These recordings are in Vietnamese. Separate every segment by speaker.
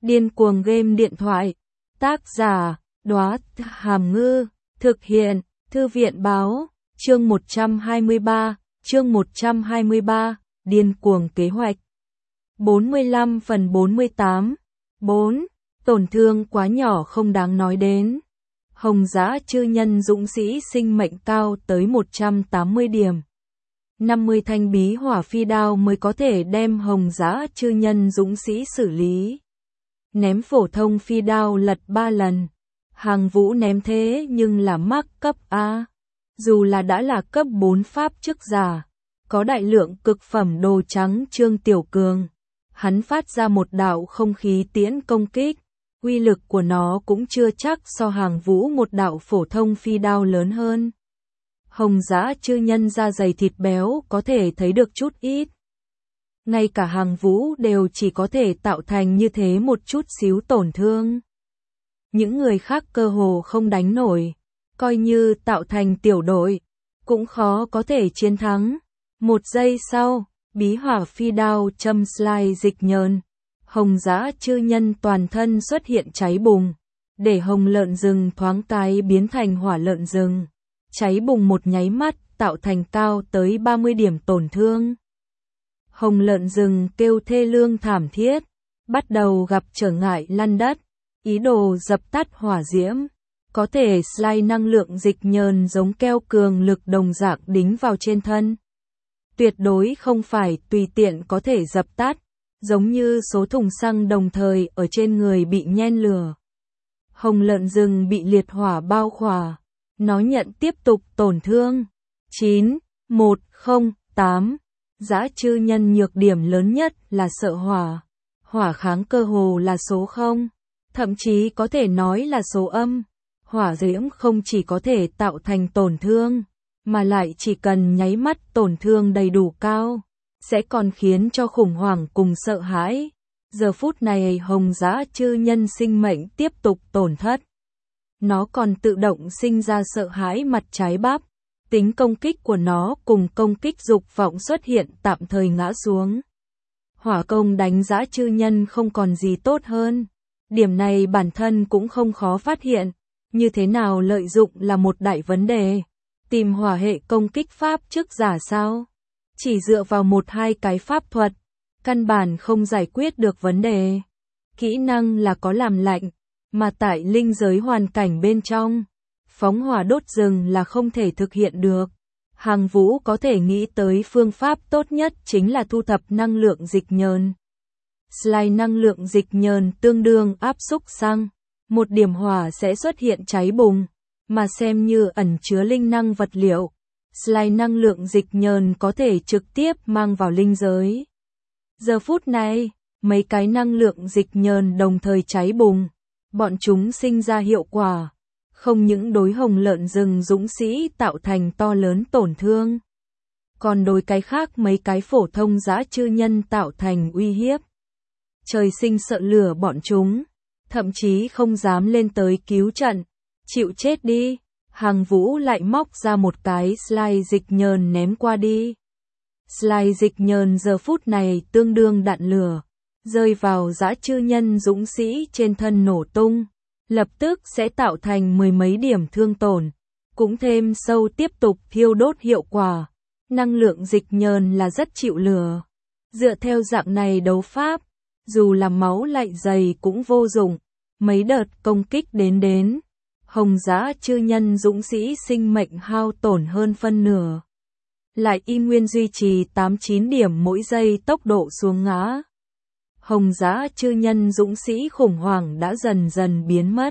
Speaker 1: Điên cuồng game điện thoại. Tác giả, Đóa Hàm Ngư. Thực hiện, Thư viện báo. Chương 123, Điên cuồng kế hoạch. 45 phần 48. 4. Tổn thương quá nhỏ không đáng nói đến. Hồng Dã Chư Nhân dũng sĩ sinh mệnh cao tới 180 điểm. 50 thanh bí hỏa phi đao mới có thể đem Hồng Dã Chư Nhân dũng sĩ xử lý. Ném phổ thông phi đao lật 3 lần. Hàng Vũ ném thế nhưng là mắc cấp A. Dù là đã là cấp 4 pháp chức giả, có đại lượng cực phẩm đồ trắng Trương Tiểu Cường. Hắn phát ra một đạo không khí tiễn công kích. Uy lực của nó cũng chưa chắc so Hàng Vũ một đạo phổ thông phi đao lớn hơn. Hồng Dã Chư Nhân da dày thịt béo có thể thấy được chút ít. Ngay cả Hàng Vũ đều chỉ có thể tạo thành như thế một chút xíu tổn thương. Những người khác cơ hồ không đánh nổi, coi như tạo thành tiểu đội, cũng khó có thể chiến thắng. Một giây sau, bí hỏa phi đao châm slide dịch nhờn. Hồng Dã Chư Nhân toàn thân xuất hiện cháy bùng, để hồng lợn rừng thoáng cái biến thành hỏa lợn rừng. Cháy bùng một nháy mắt, tạo thành cao tới 30 điểm tổn thương. Hồng lợn rừng kêu thê lương thảm thiết, bắt đầu gặp trở ngại lăn đất, ý đồ dập tắt hỏa diễm. Có thể slide năng lượng dịch nhờn giống keo cường lực đồng dạng đính vào trên thân. Tuyệt đối không phải tùy tiện có thể dập tắt, giống như số thùng xăng đồng thời ở trên người bị nhen lửa. Hồng lợn rừng bị liệt hỏa bao khỏa, nó nhận tiếp tục tổn thương. 9-1-0-8. Dã Chư Nhân nhược điểm lớn nhất là sợ hỏa. Hỏa kháng cơ hồ là số 0, thậm chí có thể nói là số âm. Hỏa diễm không chỉ có thể tạo thành tổn thương, mà lại chỉ cần nháy mắt tổn thương đầy đủ cao, sẽ còn khiến cho khủng hoảng cùng sợ hãi. Giờ phút này Hồng Dã Chư Nhân sinh mệnh tiếp tục tổn thất. Nó còn tự động sinh ra sợ hãi mặt trái bắp. Tính công kích của nó cùng công kích dục vọng xuất hiện tạm thời ngã xuống. Hỏa công đánh Dã Chư Nhân không còn gì tốt hơn. Điểm này bản thân cũng không khó phát hiện. Như thế nào lợi dụng là một đại vấn đề. Tìm hỏa hệ công kích pháp trước giả sao? Chỉ dựa vào 1-2 cái pháp thuật, căn bản không giải quyết được vấn đề. Kỹ năng là có làm lạnh, mà tại linh giới hoàn cảnh bên trong, phóng hỏa đốt rừng là không thể thực hiện được. Hàng Vũ có thể nghĩ tới phương pháp tốt nhất chính là thu thập năng lượng dịch nhờn. Slide năng lượng dịch nhờn tương đương áp xúc xăng. Một điểm hỏa sẽ xuất hiện cháy bùng, mà xem như ẩn chứa linh năng vật liệu. Slide năng lượng dịch nhờn có thể trực tiếp mang vào linh giới. Giờ phút này, mấy cái năng lượng dịch nhờn đồng thời cháy bùng. Bọn chúng sinh ra hiệu quả. Không những đối hồng lợn rừng dũng sĩ tạo thành to lớn tổn thương. Còn đối cái khác mấy cái phổ thông Dã Chư Nhân tạo thành uy hiếp. Trời sinh sợ lửa bọn chúng. Thậm chí không dám lên tới cứu trận. Chịu chết đi. Hàng Vũ lại móc ra một cái slide dịch nhờn ném qua đi. Slide dịch nhờn giờ phút này tương đương đạn lửa. Rơi vào Dã Chư Nhân dũng sĩ trên thân nổ tung. Lập tức sẽ tạo thành 10 mấy điểm thương tổn. Cũng thêm sâu tiếp tục thiêu đốt hiệu quả. Năng lượng dịch nhờn là rất chịu lửa. Dựa theo dạng này đấu pháp, dù là máu lạnh dày cũng vô dụng. Mấy đợt công kích đến, Hồng Dã Chư Nhân dũng sĩ sinh mệnh hao tổn hơn phân nửa. Lại y nguyên duy trì 8-9 điểm mỗi giây tốc độ xuống ngã. Hồng Dã Chư Nhân dũng sĩ khủng hoảng đã dần dần biến mất.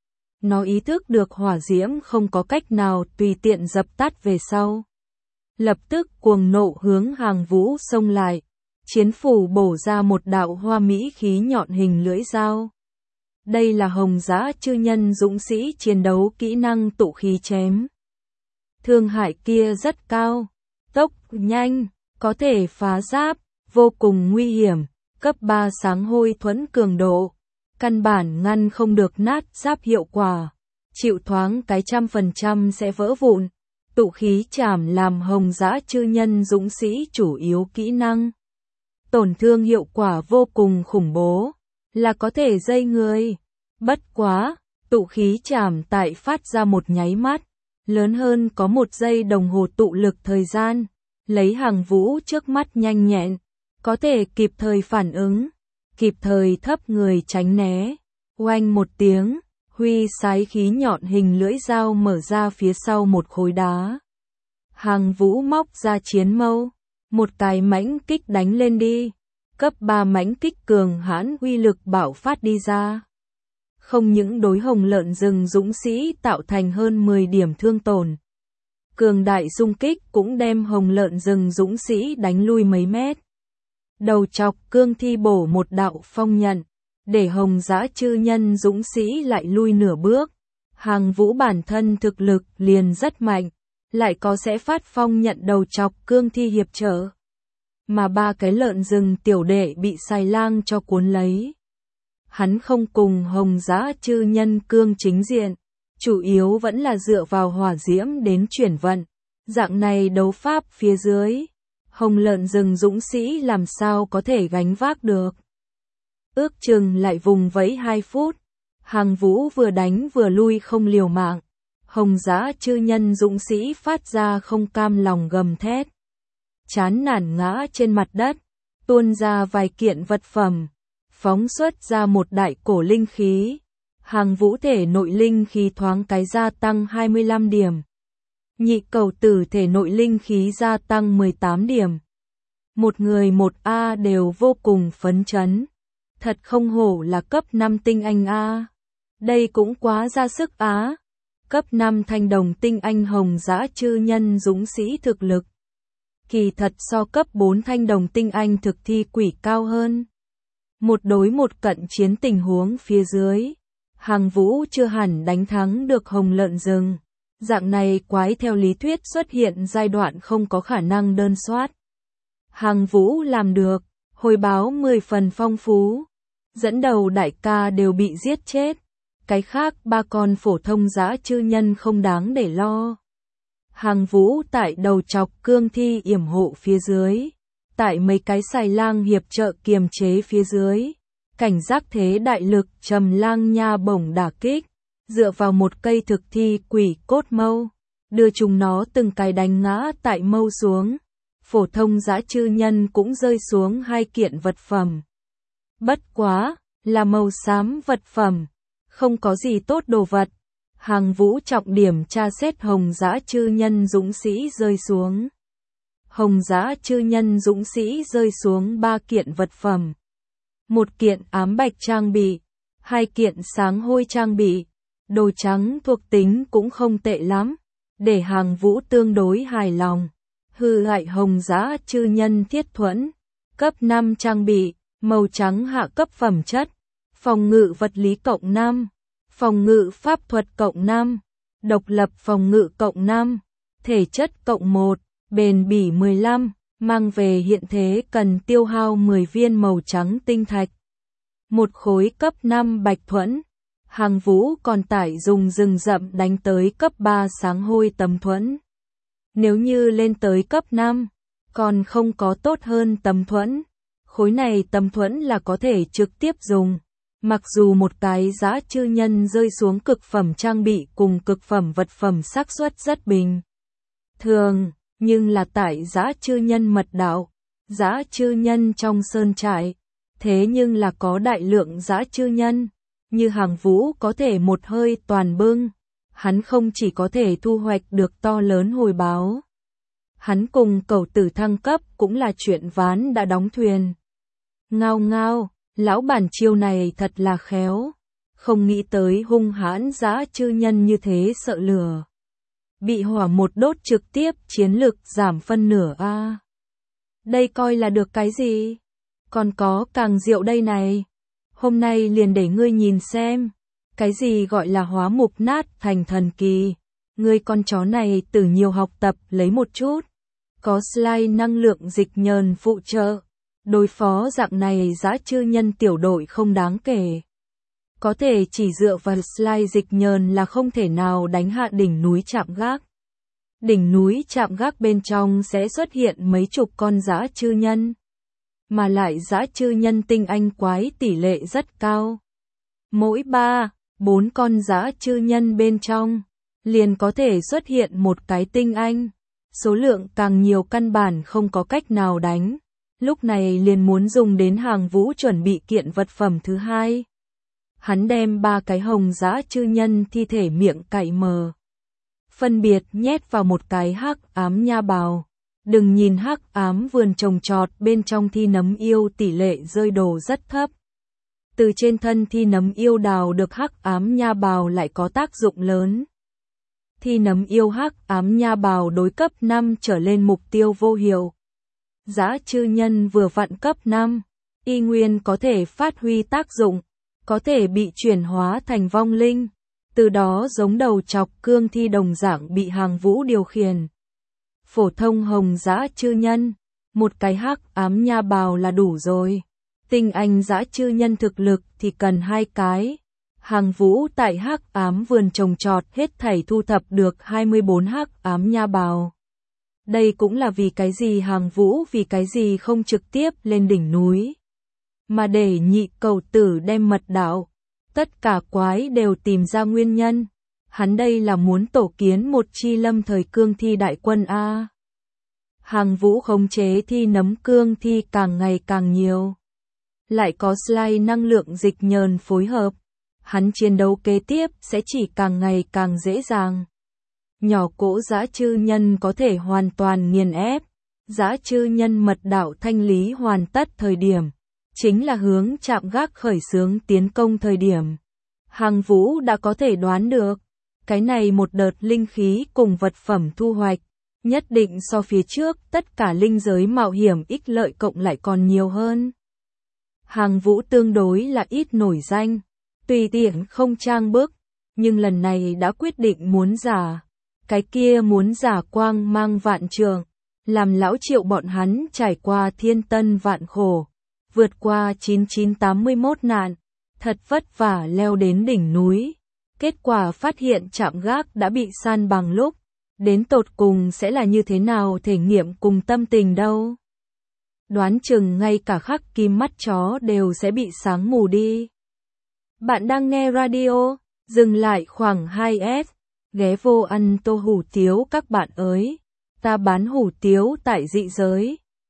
Speaker 1: Nó ý thức được hỏa diễm không có cách nào tùy tiện dập tắt về sau. Lập tức cuồng nộ hướng Hàng Vũ xông lại. Chiến phủ bổ ra một đạo hoa mỹ khí nhọn hình lưỡi dao. Đây là Hồng Dã Chư Nhân dũng sĩ chiến đấu kỹ năng tụ khí chém. Thương hại kia rất cao, tốc nhanh, có thể phá giáp, vô cùng nguy hiểm, cấp 3 sáng hôi thuẫn cường độ. Căn bản ngăn không được nát giáp hiệu quả, chịu thoáng cái 100% sẽ vỡ vụn. Tụ khí chảm làm Hồng Dã Chư Nhân dũng sĩ chủ yếu kỹ năng. Tổn thương hiệu quả vô cùng khủng bố. là có thể dây người. Bất quá, tụ khí chảm tại phát ra một nháy mắt, lớn hơn có 1 giây đồng hồ tụ lực thời gian, lấy Hằng Vũ trước mắt nhanh nhẹn, có thể kịp thời phản ứng, kịp thời thấp người tránh né. Oanh một tiếng, huy sái khí nhọn hình lưỡi dao mở ra phía sau một khối đá. Hằng Vũ móc ra chiến mâu, một cái mãnh kích đánh lên đi, cấp 3 mãnh kích cường hãn uy lực bạo phát đi ra. Không những đối Hồng Lợn Rừng dũng sĩ tạo thành hơn 10 điểm thương tổn. Cường đại xung kích cũng đem Hồng Lợn Rừng dũng sĩ đánh lui mấy mét. Đầu chọc cương thi bổ một đạo phong nhận, để Hồng Dã Chư Nhân dũng sĩ lại lui nửa bước. Hằng Vũ bản thân thực lực liền rất mạnh, lại có sẽ phát phong nhận đầu chọc cương thi hiệp trợ. Mà 3 cái lợn rừng tiểu đệ bị xài lang cho cuốn lấy. Hắn không cùng Hồng Dã Chư Nhân cương chính diện, chủ yếu vẫn là dựa vào hỏa diễm đến chuyển vận. Dạng này đấu pháp phía dưới, Hồng Lợn Rừng dũng sĩ làm sao có thể gánh vác được. Ước chừng lại vùng vẫy 2 phút, Hằng Vũ vừa đánh vừa lui không liều mạng. Hồng Dã Chư Nhân dũng sĩ phát ra không cam lòng gầm thét. Chán nản ngã trên mặt đất, tuôn ra vài kiện vật phẩm, phóng xuất ra một đại cổ linh khí. Hằng Vũ thể nội linh khí thoáng cái gia tăng 25 điểm. Nhị cầu tử thể nội linh khí gia tăng 18 điểm. Một người một A đều vô cùng phấn chấn. Thật không hổ là cấp 5 tinh anh A. Đây cũng quá ra sức á. Cấp 5 thanh đồng tinh anh Hồng Dã Chư Nhân dũng sĩ thực lực. Kỳ thật so cấp 4 thanh đồng tinh anh thực thi quỷ cao hơn. Một đối một cận chiến tình huống phía dưới, Hằng Vũ chưa hẳn đánh thắng được Hồng Lợn Rừng. Dạng này quái theo lý thuyết xuất hiện giai đoạn không có khả năng đơn soát. Hằng Vũ làm được, hồi báo 10 phần phong phú. Dẫn đầu đại ca đều bị giết chết. Cái khác 3 con phổ thông dã chư nhân không đáng để lo. Hằng Vũ tại đầu chọc cương thi yểm hộ phía dưới. Tại mấy cái xài lang hiệp trợ kiềm chế phía dưới. Cảnh giác thế đại lực trầm lang nha bổng đả kích. Dựa vào một cây thực thi quỷ cốt mâu. Đưa chúng nó từng cái đánh ngã tại mâu xuống. Phổ thông dã chư nhân cũng rơi xuống 2 kiện vật phẩm. Bất quá, là màu xám vật phẩm. Không có gì tốt đồ vật. Hằng Vũ trọng điểm tra xét Hồng Dã Chư Nhân dũng sĩ rơi xuống. Hồng Dã Chư Nhân dũng sĩ rơi xuống 3 kiện vật phẩm. 1 kiện ám bạch trang bị, 2 kiện sáng hôi trang bị. Đồ trắng thuộc tính cũng không tệ lắm, để Hằng Vũ tương đối hài lòng. Hư hại Hồng Dã Chư Nhân thiết thuẫn, cấp 5 trang bị, màu trắng hạ cấp phẩm chất, phòng ngự vật lý cộng 5, phòng ngự pháp thuật cộng 5, độc lập phòng ngự cộng 5, thể chất cộng 1, bền bỉ 15, mang về hiện thế cần tiêu hao 10 viên màu trắng tinh thạch. 1 khối cấp 5 bạch thuẫn. Hằng Vũ còn tải dùng rừng rậm đánh tới cấp 3 sáng hôi tấm thuẫn. Nếu như lên tới cấp 5, còn không có tốt hơn tấm thuẫn. Khối này tấm thuẫn là có thể trực tiếp dùng. Mặc dù một cái dã chư nhân rơi xuống cực phẩm trang bị cùng cực phẩm vật phẩm xác suất rất bình thường, nhưng là tại dã chư nhân mật đạo, dã chư nhân trong sơn trại, thế nhưng là có đại lượng dã chư nhân, như Hằng Vũ có thể một hơi toàn bưng, hắn không chỉ có thể thu hoạch được to lớn hồi báo. Hắn cùng cẩu tử thăng cấp cũng là chuyện ván đã đóng thuyền. Ngao ngao, lão bản chiêu này thật là khéo, không nghĩ tới hung hãn dã chư nhân như thế sợ lửa. Bị hỏa một đốt trực tiếp chiến lực giảm phân nửa a. Đây coi là được cái gì? Còn có càng diệu đây này. Hôm nay liền để ngươi nhìn xem, cái gì gọi là hóa mục nát thành thần kỳ. Ngươi con chó này từ nhiều học tập lấy một chút. Có slide năng lượng dịch nhờn phụ trợ. Đối phó dạng này dã chư nhân tiểu đội không đáng kể. Có thể chỉ dựa vào slide dịch nhờn là không thể nào đánh hạ đỉnh núi Trạm Gác. Đỉnh núi Trạm Gác bên trong sẽ xuất hiện mấy chục con dã chư nhân. mà lại dã chư nhân tinh anh quái tỷ lệ rất cao. Mỗi 3-4 con dã chư nhân bên trong, liền có thể xuất hiện một cái tinh anh. Số lượng càng nhiều căn bản không có cách nào đánh. Lúc này liền muốn dùng đến Hàng Vũ chuẩn bị kiện vật phẩm thứ hai. Hắn đem 3 cái hồng dã chư nhân thi thể miệng cạy mờ, phân biệt nhét vào một cái hắc ám nha bào. Đừng nhìn hắc ám vườn trồng trọt bên trong thi nấm yêu tỷ lệ rơi đồ rất thấp. Từ trên thân thi nấm yêu đào được hắc ám nha bào lại có tác dụng lớn. Thi nấm yêu hắc ám nha bào đối cấp 5 trở lên mục tiêu vô hiệu. Dã chư nhân vừa vặn cấp 5, y nguyên có thể phát huy tác dụng, có thể bị chuyển hóa thành vong linh, từ đó giống đầu chọc cương thi đồng dạng bị Hàng Vũ điều khiển. Phổ thông hồng dã chư nhân, một cái hắc ám nha bào là đủ rồi. Tinh anh dã chư nhân thực lực thì cần 2 cái. Hàng Vũ tại hắc ám vườn trồng trọt hết thảy thu thập được 24 hắc ám nha bào. Đây cũng là vì cái gì Hàng Vũ vì cái gì không trực tiếp lên đỉnh núi, mà để nhị cầu tử đem mật đạo. Tất cả quái đều tìm ra nguyên nhân. Hắn đây là muốn tổ kiến một chi lâm thời cương thi đại quân A. Hàng Vũ khống chế thi nấm cương thi càng ngày càng nhiều. Lại có slide năng lượng dịch nhờn phối hợp. Hắn chiến đấu kế tiếp sẽ chỉ càng ngày càng dễ dàng. Nhỏ cỗ dã chư nhân có thể hoàn toàn nghiền ép. Dã chư nhân mật đạo thanh lý hoàn tất thời điểm, chính là hướng chạm gác khởi xướng tiến công thời điểm. Hàng Vũ đã có thể đoán được, cái này một đợt linh khí cùng vật phẩm thu hoạch, nhất định so phía trước tất cả linh giới mạo hiểm ích lợi cộng lại còn nhiều hơn. Hàng Vũ tương đối là ít nổi danh, tùy tiện không trang bức, nhưng lần này đã quyết định muốn giả. Cái kia muốn giả quang mang vạn trường, làm lão Triệu bọn hắn trải qua thiên tân vạn khổ, vượt qua 9981 nạn, thật vất vả leo đến đỉnh núi. Kết quả phát hiện trạm gác đã bị san bằng lúc, đến tột cùng sẽ là như thế nào thể nghiệm cùng tâm tình đâu. Đoán chừng ngay cả khắc kim mắt chó đều sẽ bị sáng mù đi. Bạn đang nghe radio, dừng lại khoảng 2S, ghé vô ăn tô hủ tiếu các bạn ơi. Ta bán hủ tiếu tại dị giới.